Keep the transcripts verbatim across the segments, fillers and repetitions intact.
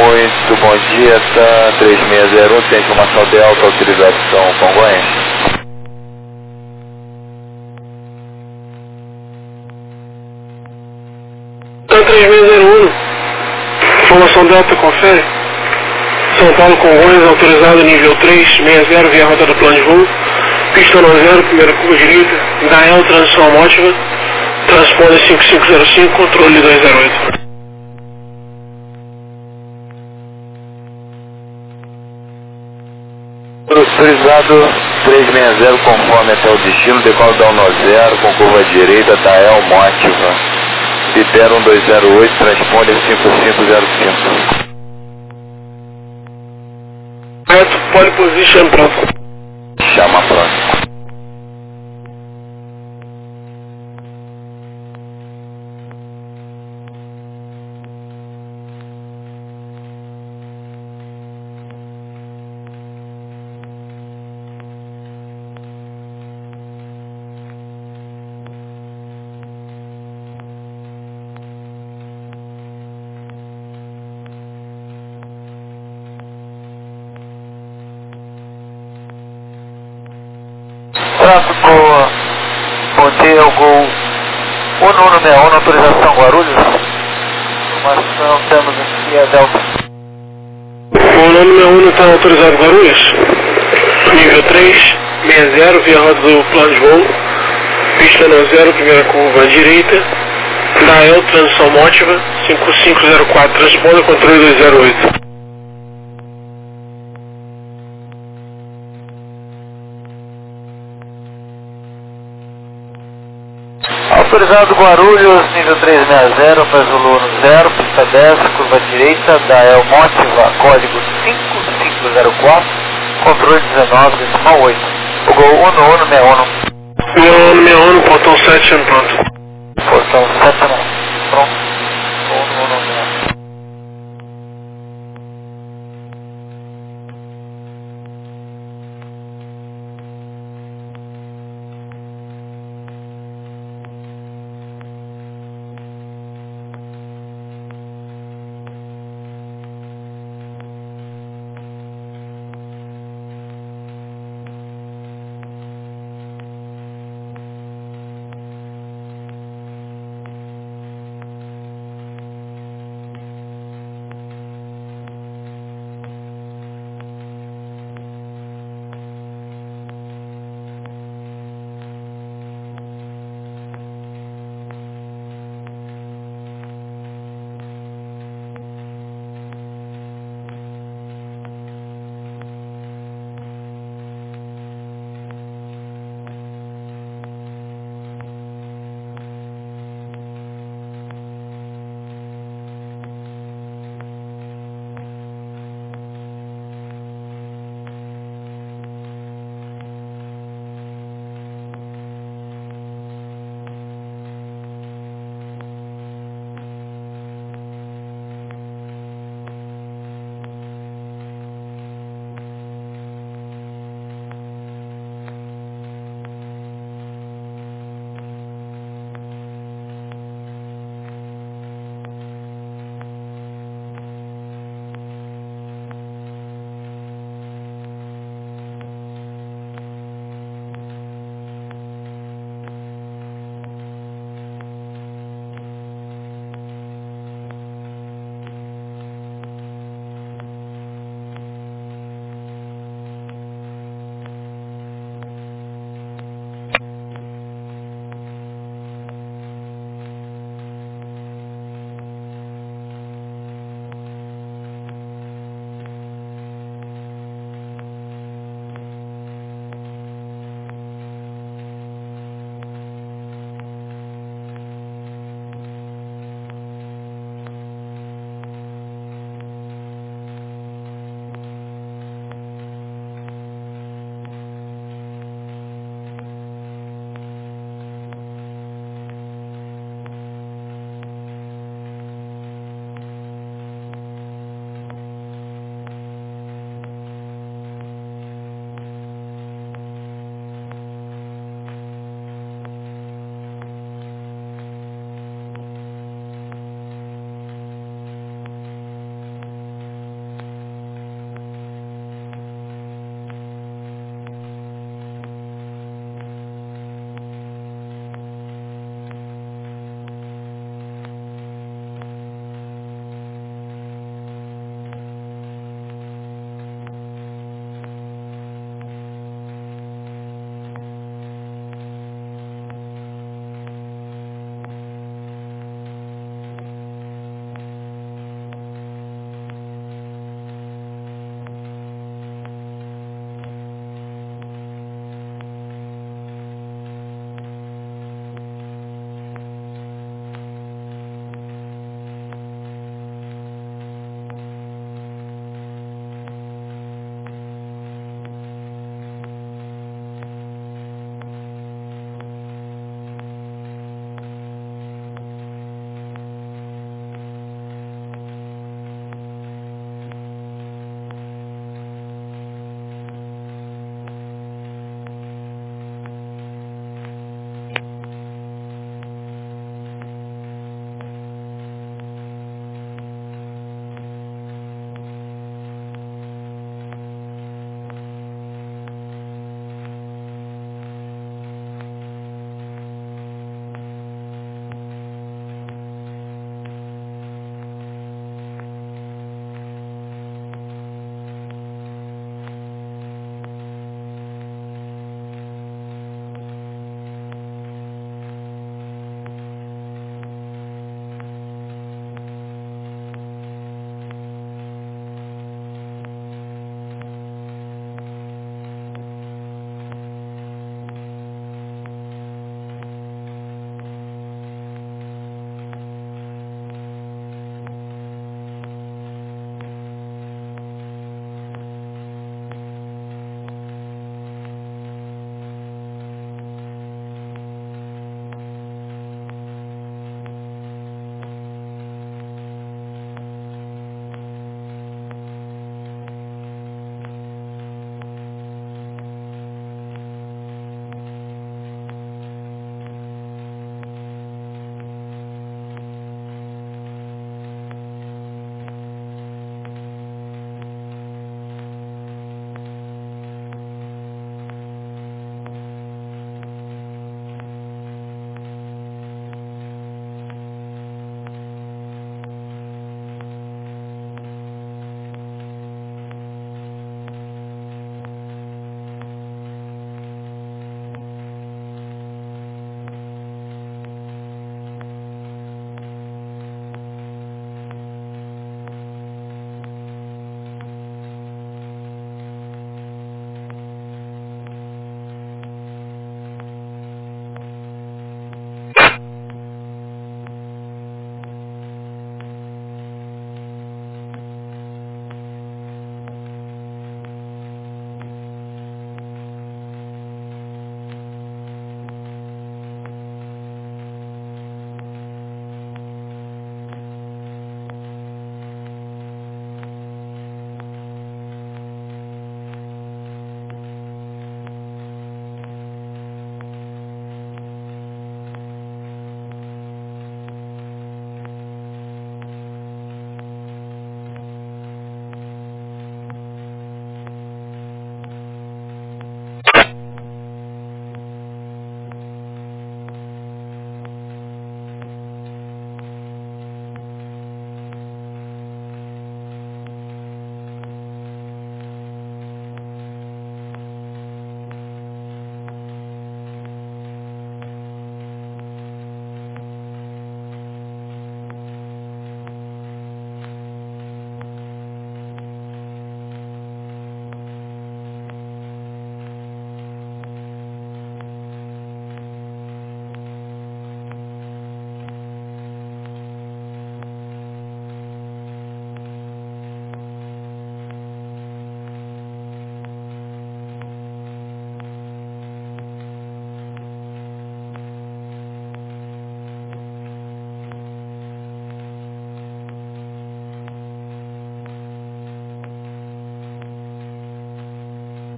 Muito bom dia, tá três seis zero um, tem informação de alta autorização Congonhas. Tá três seis zero um, informação Delta, confere. São Paulo Congonhas, autorizado nível três seis zero, via rota do plano de voo. Pista nove zero, primeira curva direita. Dael, transição mótiva. Transponder cinco cinco zero cinco, controle dois zero oito. Autorizado três seis zero, conforme até o destino, decola da um zero, com curva direita, Dael mótiva. Libera um dois zero oito, transponder cinco cinco zero cinco. Correto, pole position, pronto. Chama próximo. Tráfego, bom dia, o Gol um um seis um, autorização Guarulhos. Informação, temos aqui a Delta. O nome um está autorizado Guarulhos. Nível três seis zero, via rota do plano de voo. Pista nove zero, primeira curva à direita. Dael, transição mótiva. cinco cinco zero quatro, transponder, controle dois zero oito. Autorizado Guarulhos, nível três seis zero, faz o Lula zero, pista dez, curva direita, Dael mótiva, código cinco cinco zero quatro, controle dezenove, decimal oito. O Gol um um seis um. Meu nome um, portão sete, pronto. Portão sete, pronto. um um seis um.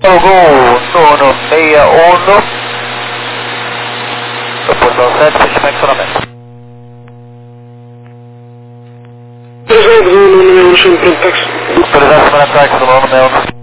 Gol nono seis um, portão sete, fechamento funcionamento. Autorizado no nono meu, chama para o táxi. Autorizado para o táxi, no nono meu.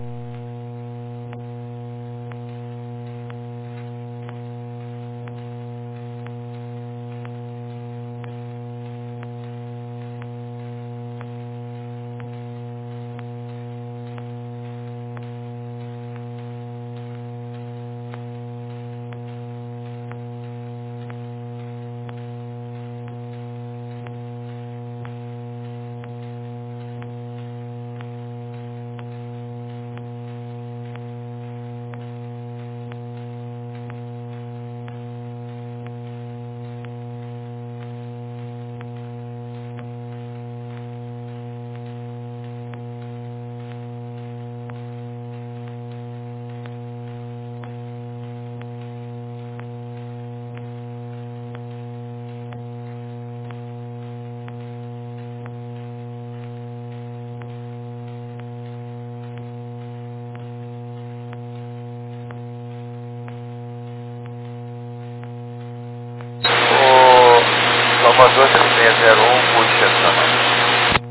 Salvador três seis zero um, mude estacionamento.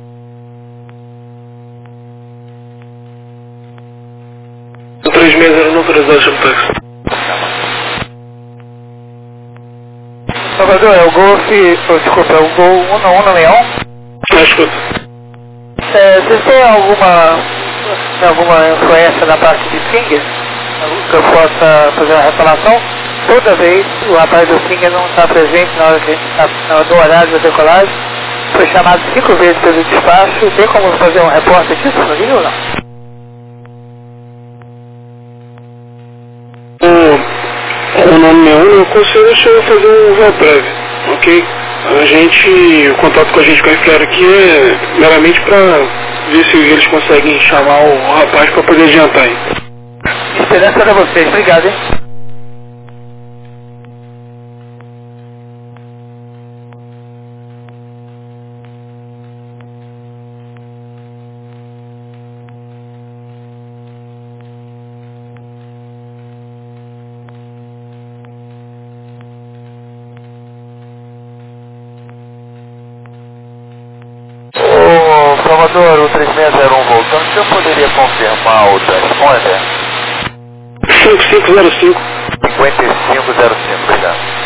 três seis zero um, autorizado, chama o táxi. Salvador, é o Golf, oh, desculpa, é o Gol um um seis um? Ah, escuta. É, vocês têm alguma, alguma influência na parte de Singer? Que eu possa fazer uma reclamação? Toda vez o rapaz do Singer não está presente na hora que a gente está no horário da decolagem. Foi chamado cinco vezes pelo despacho. Tem como fazer um repórter disso no Rio ou não? O nome meu, eu conselho a fazer um véu prévio, ok? A gente, o contato com a gente com a F R aqui é meramente para ver se eles conseguem chamar o rapaz para poder adiantar aí. Esperança para vocês, obrigado, hein? Ô, Salvador, o três seis zero um voltando, você poderia confirmar o transponder? cinco cinco zero cinco. cinquenta e cinco zero cinco, obrigado.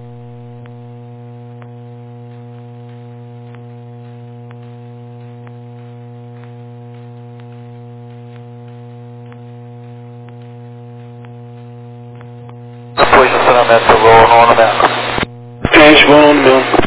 Depois do estacionamento do Gol nono mesmo. É, a gente vai no nome meu.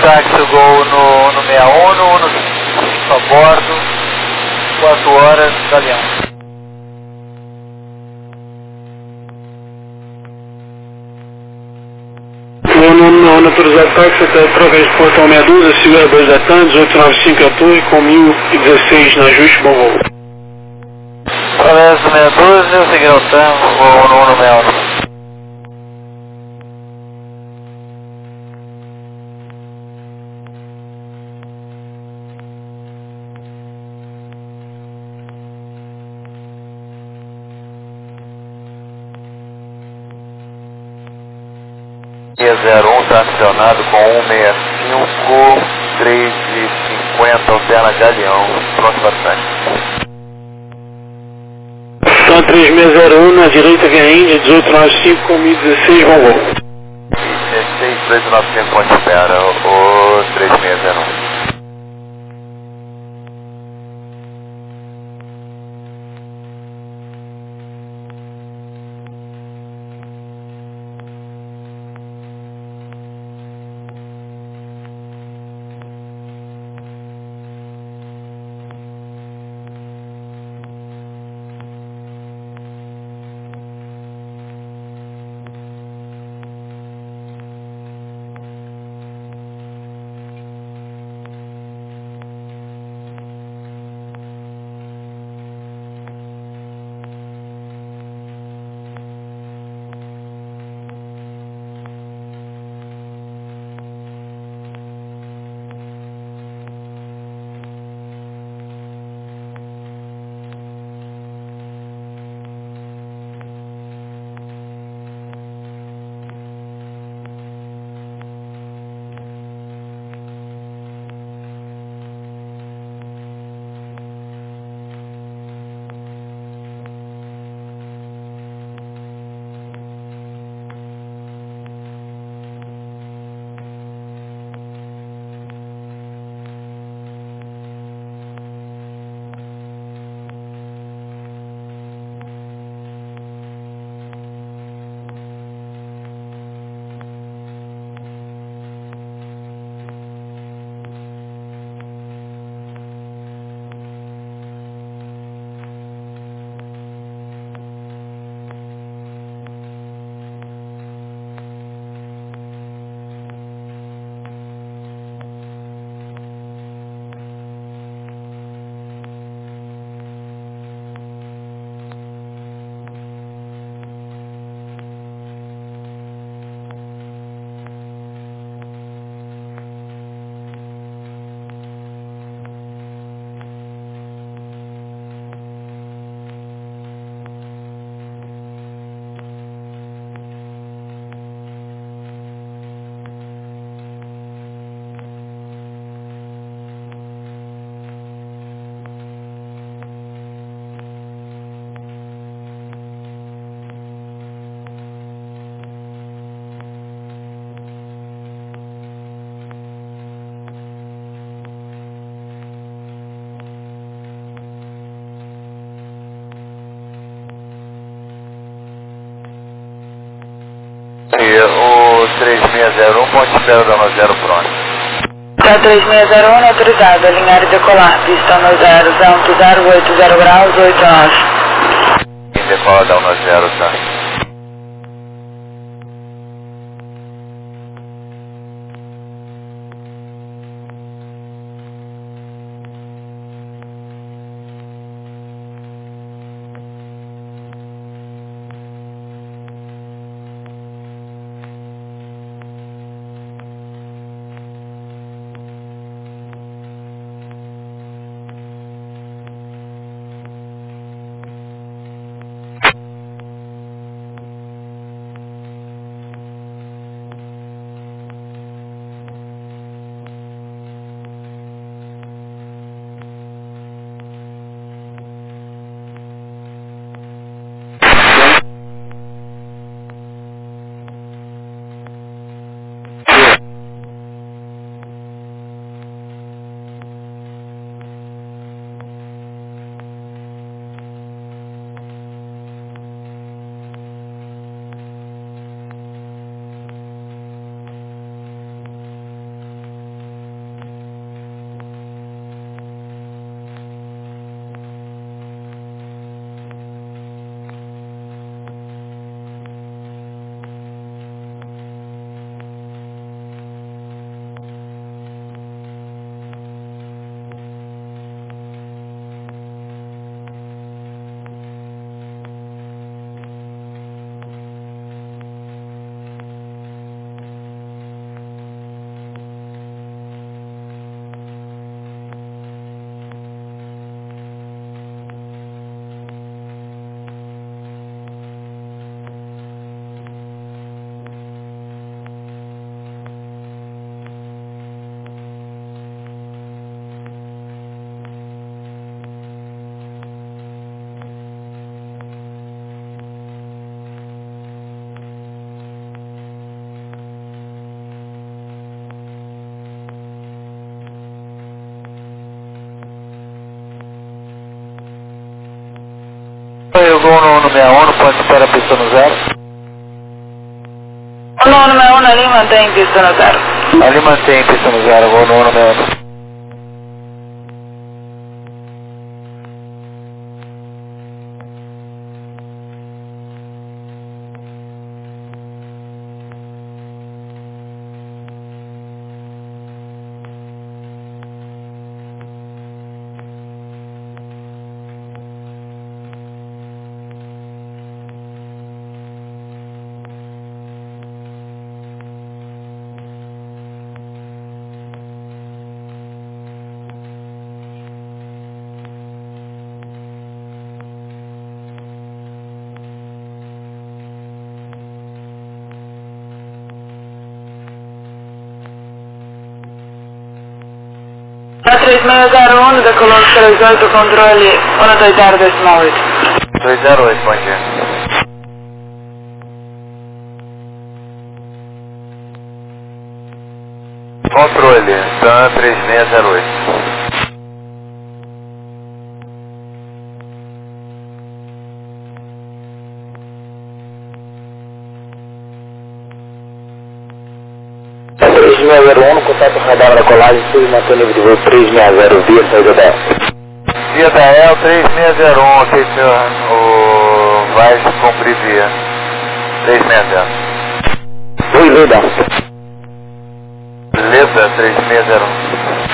táxi Gol no, no sessenta e um, no Uno cinco a bordo, quatro horas, Galeão. Uno, Uno autorizado táxi até através do portão meia dúzia, segura dois da TAM, dezoito nove cinco a torre, com mil e dezesseis na ajuste, bom voo. Através do meia dúzia, seguir o tango, voo no Uno sessenta e um. zero um está acionado com cento e sessenta e cinco, três e cinquenta, alterna Galeão, pronto para taxi. Então três seis zero um na direita via Índia, dezoito nove cinco com mil e dezesseis, bom voo. dezesseis, dezoito nove cinco, ponte espera, o três seis zero um. E o três seis zero um, ponte espera da nove zero pronto. Tá três seis zero um autorizado, alinhar e decolar, pista no zero, vento zero oito zero graus, oito nove. Em decola da nove zero, tá? Gol no um seis um, ponto de espera, pista no zero. um um seis um, ali mantém pista no zero. Ali mantém pista no zero, Gol no um seis um. três seis zero um, decolou três oito, controle um dois zero decimal oito. dois zero oito, bom dia. Controle, TAM três seis zero oito. três seis zero um, contato radar da colagem, sul, mantém nível de voo três seis zero, via saída da E L. Via da E L três seis zero um, ok, senhor. O vai cumprir via três seis zero. Oi, Leda. Leda três seis zero um.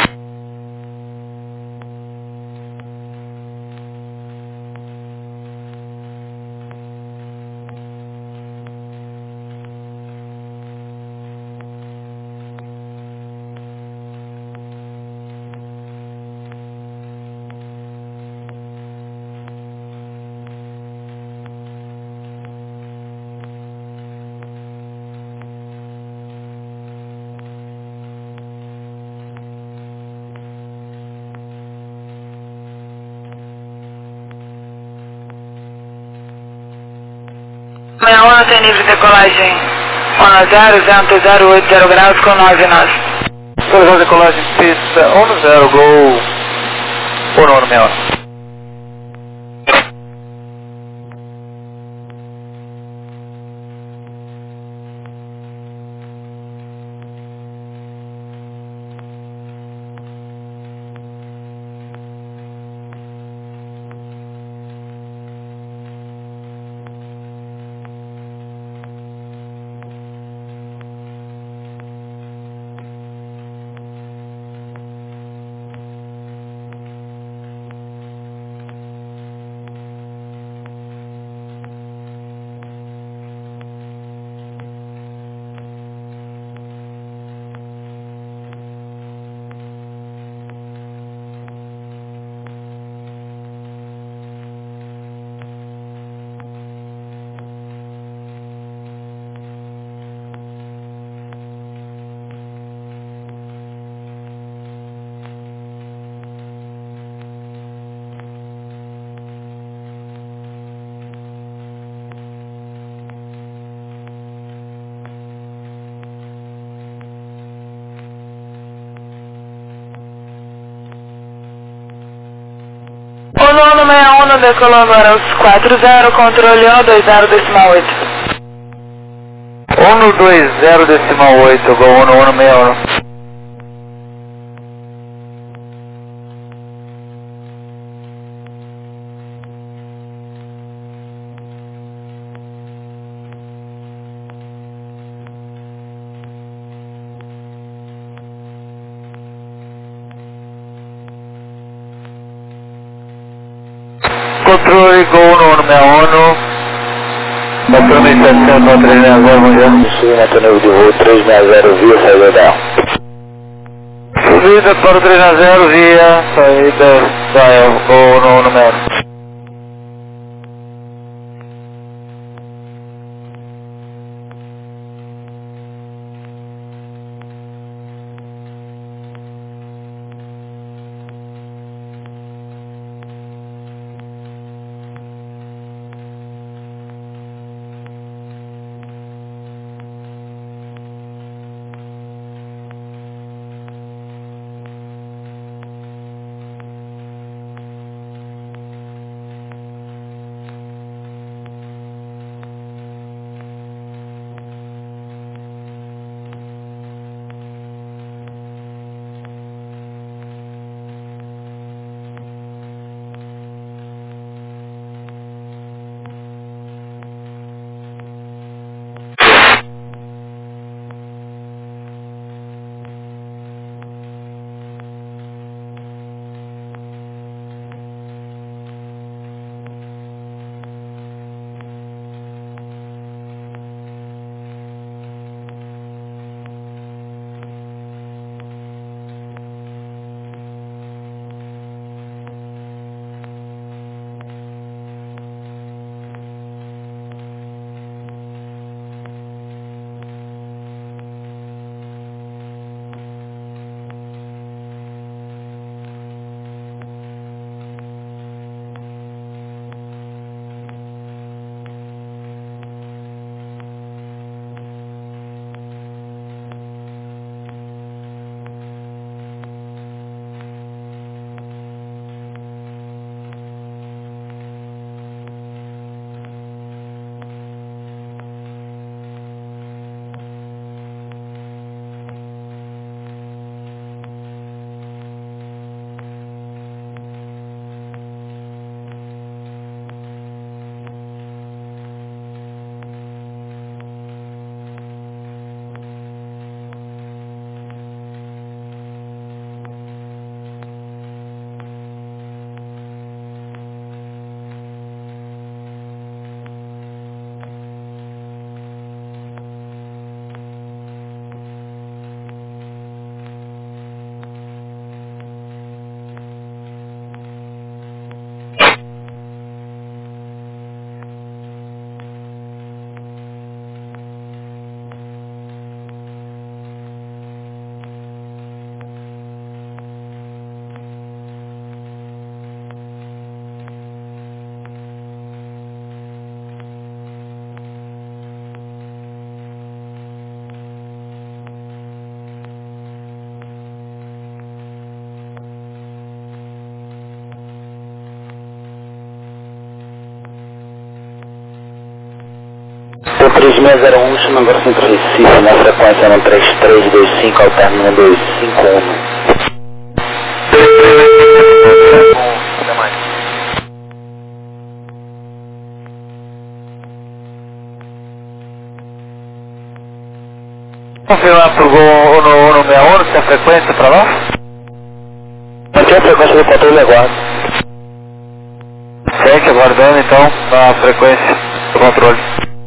seis um tem nível de decolagem um zero, vento zero oito zero graus com nove nós. Autorizado decolagem pista um zero, Gol um um seis um. um um seis um, decolou agora os quatro zero, controle um dois zero decimal oito. um dois zero decimal oito, Gol um um seis um. Controle, Gol um um seis um. Bateu mil e setecentos, três seis zero, bom dia. Sul, mantém nível de voo três seis zero, via saída da E L. Subida para o três seis zero via saída da E L, Gol um um seis um. três seis zero um, chama agora Centro Recife, na frequência no três três dois cinco, alterno um dois cinco um. Até mais. Confirmar pro Gol no sessenta e um, se a frequência para lá? Mantém a frequência do controle aguardo. Segue aguardando então a frequência do controle.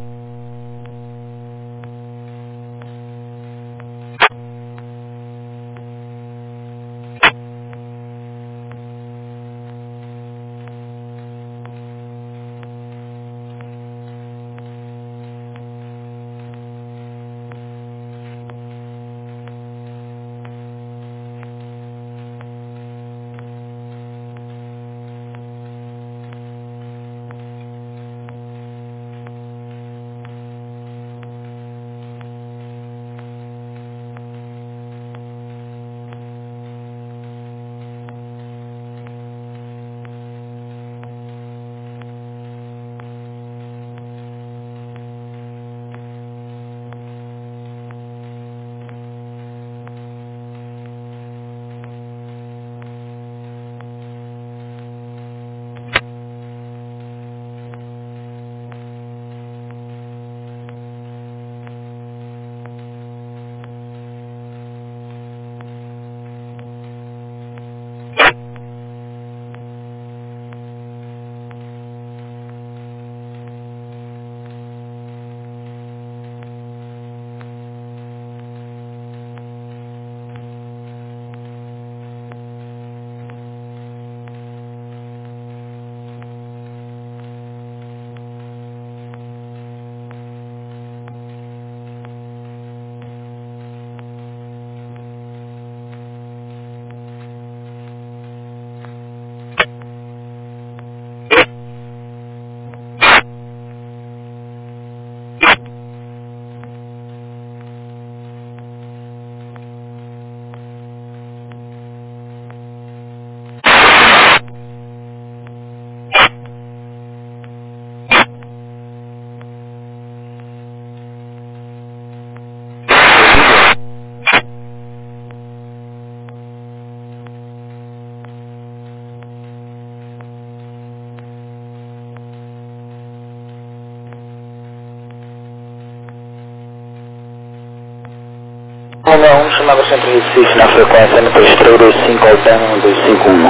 sessenta e um, chamava Centro Recife, na frequência no três três dois cinco, alterno um dois cinco um.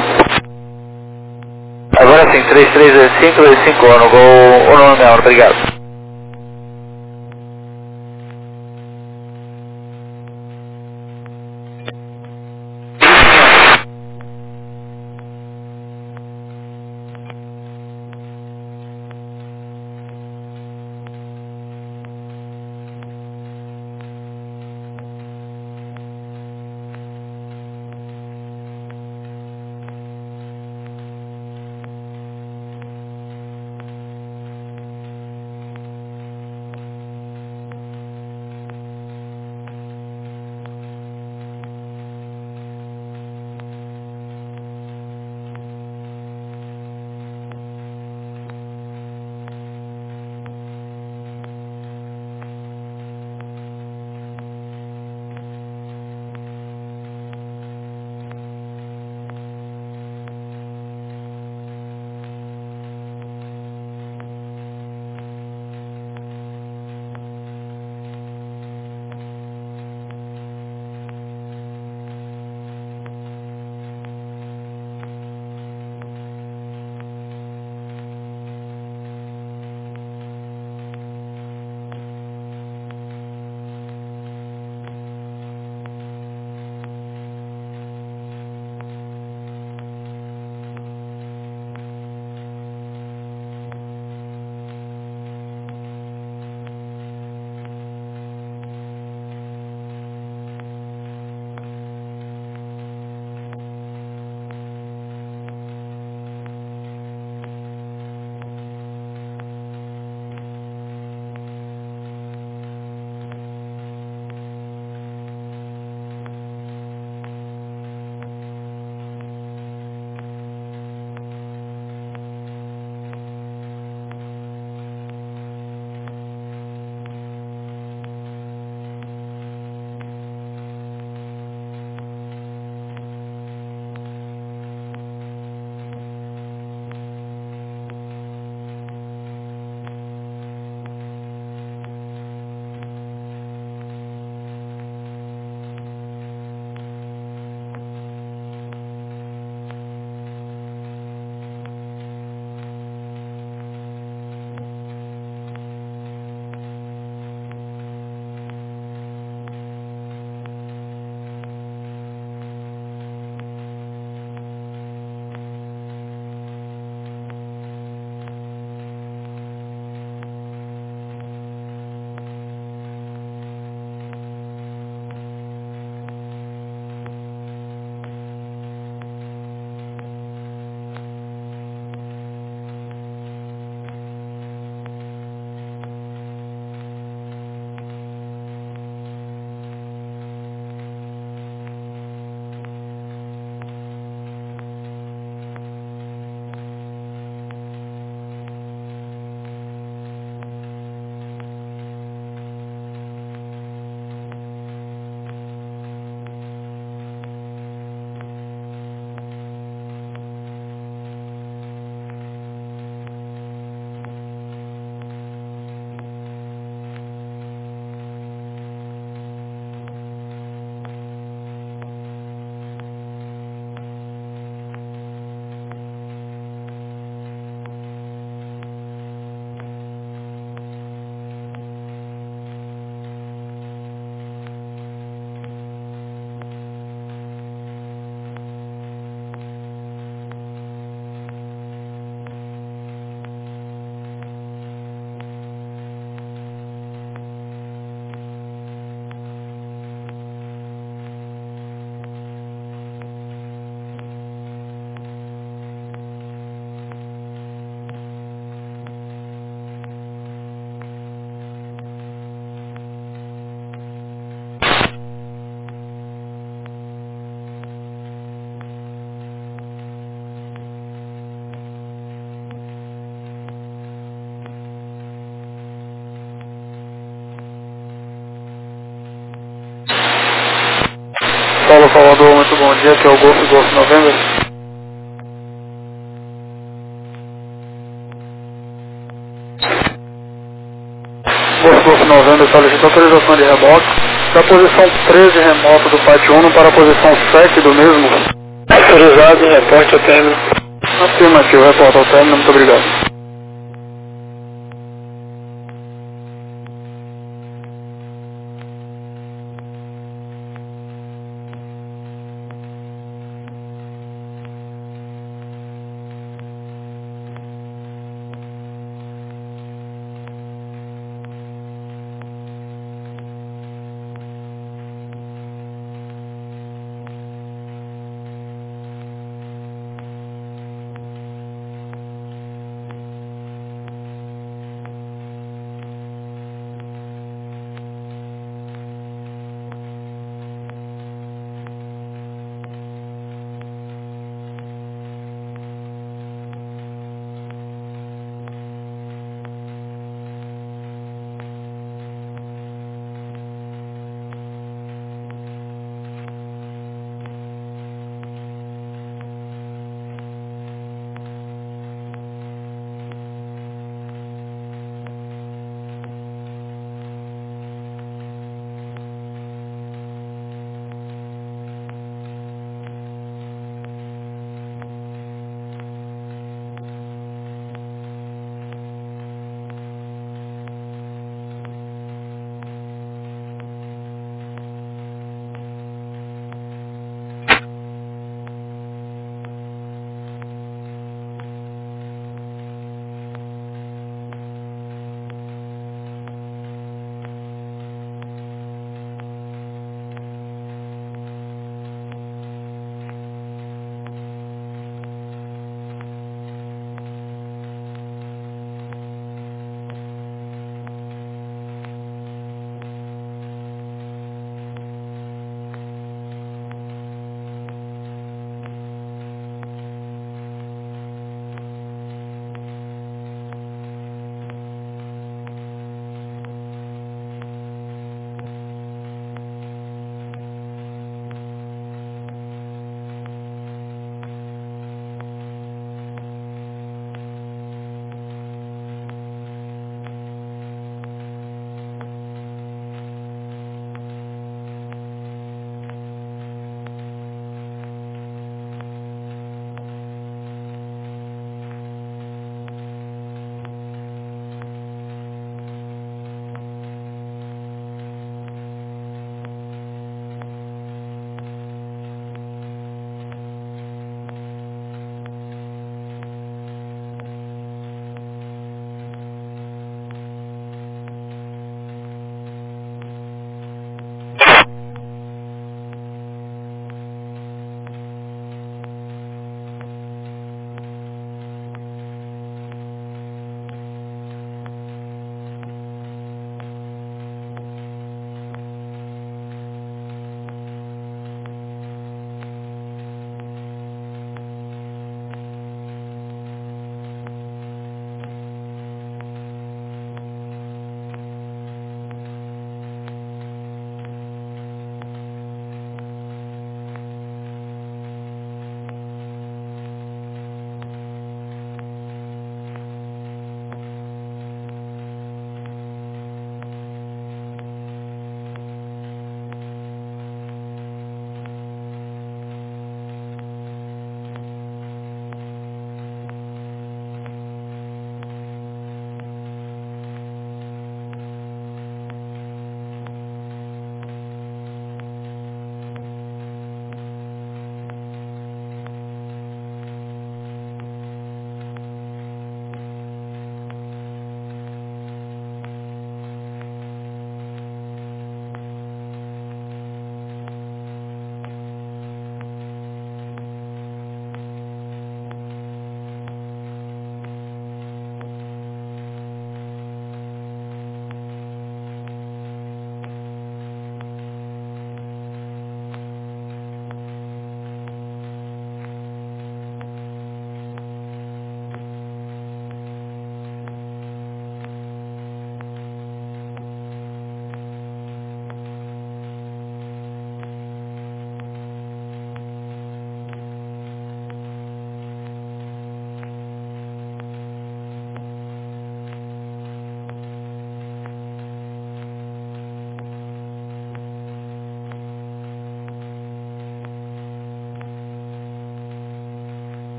Agora sim, três três dois cinco, dois cinco um, no Gol sessenta e um, obrigado. Paulo, Salvador, muito bom dia, aqui é o Golf, Golf Novembro. Golf, Golf Novembro, solicita autorização de reboque da posição treze remoto do Pátio um para a posição sete do mesmo. Autorizado, reporte ao término. Afirmativo, reporte ao término, muito obrigado.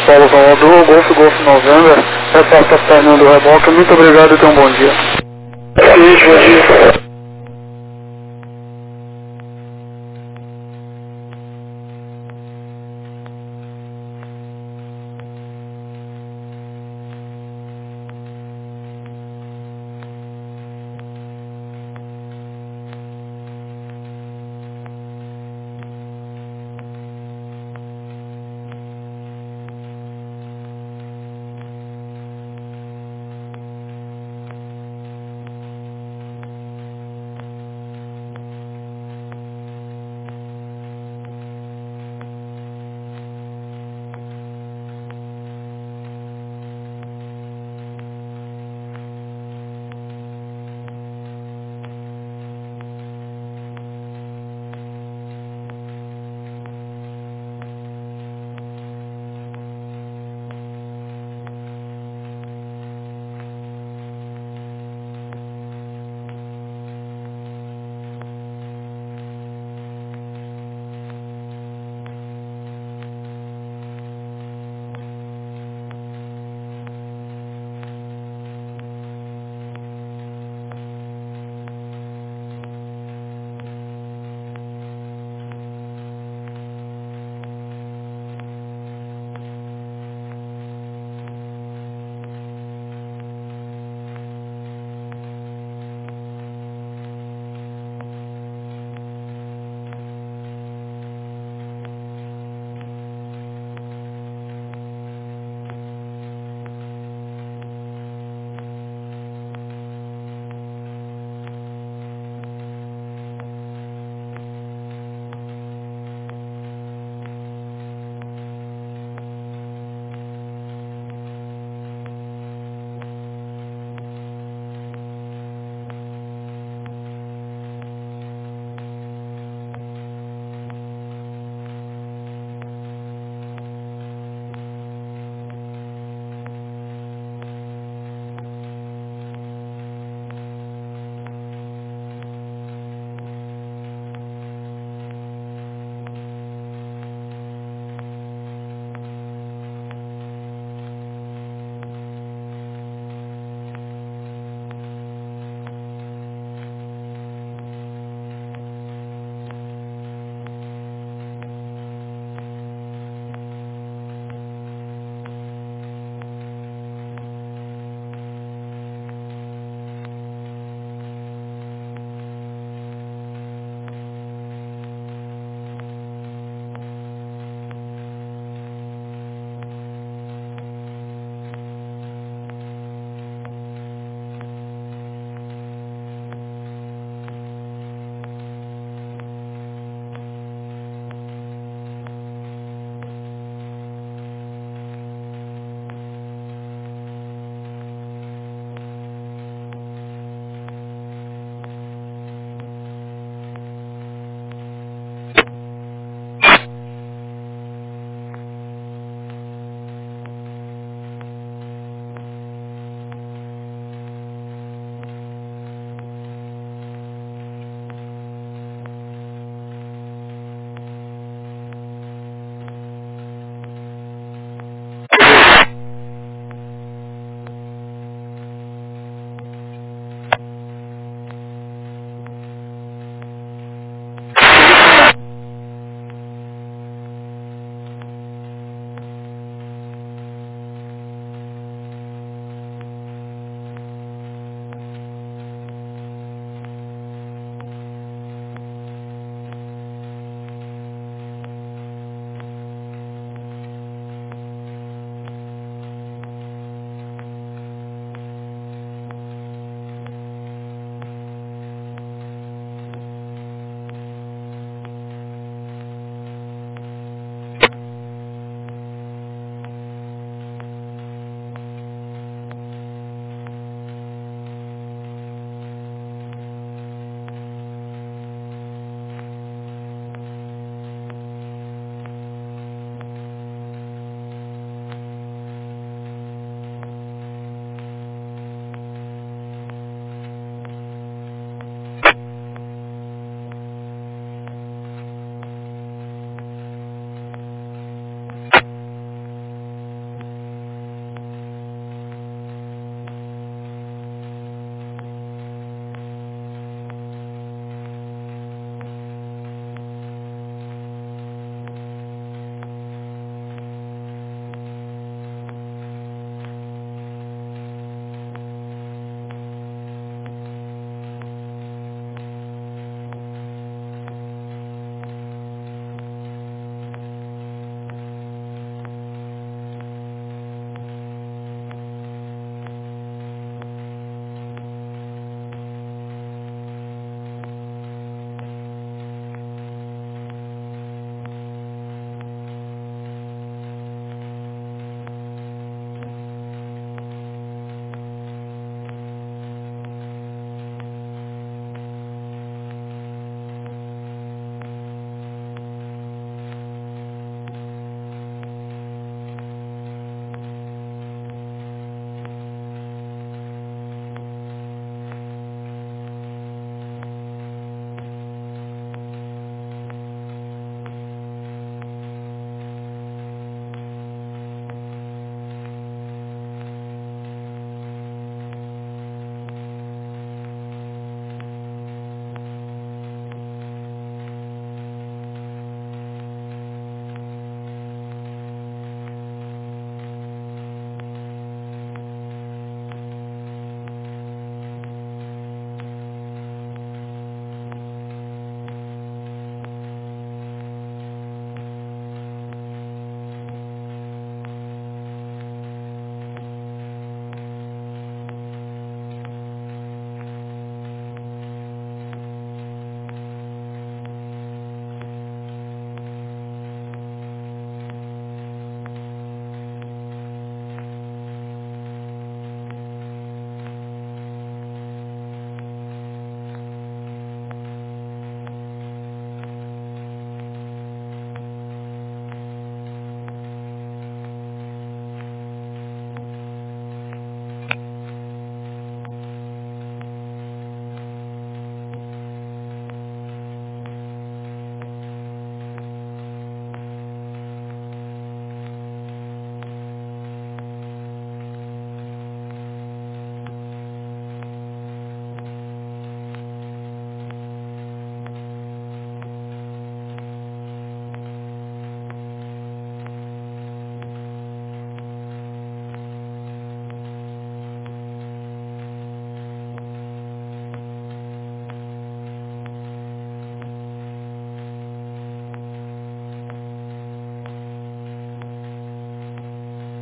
Paulo Salvador, Golf Golf Novembro, repassa a Fernando Reboca, muito obrigado e tenha um bom dia. Bom dia.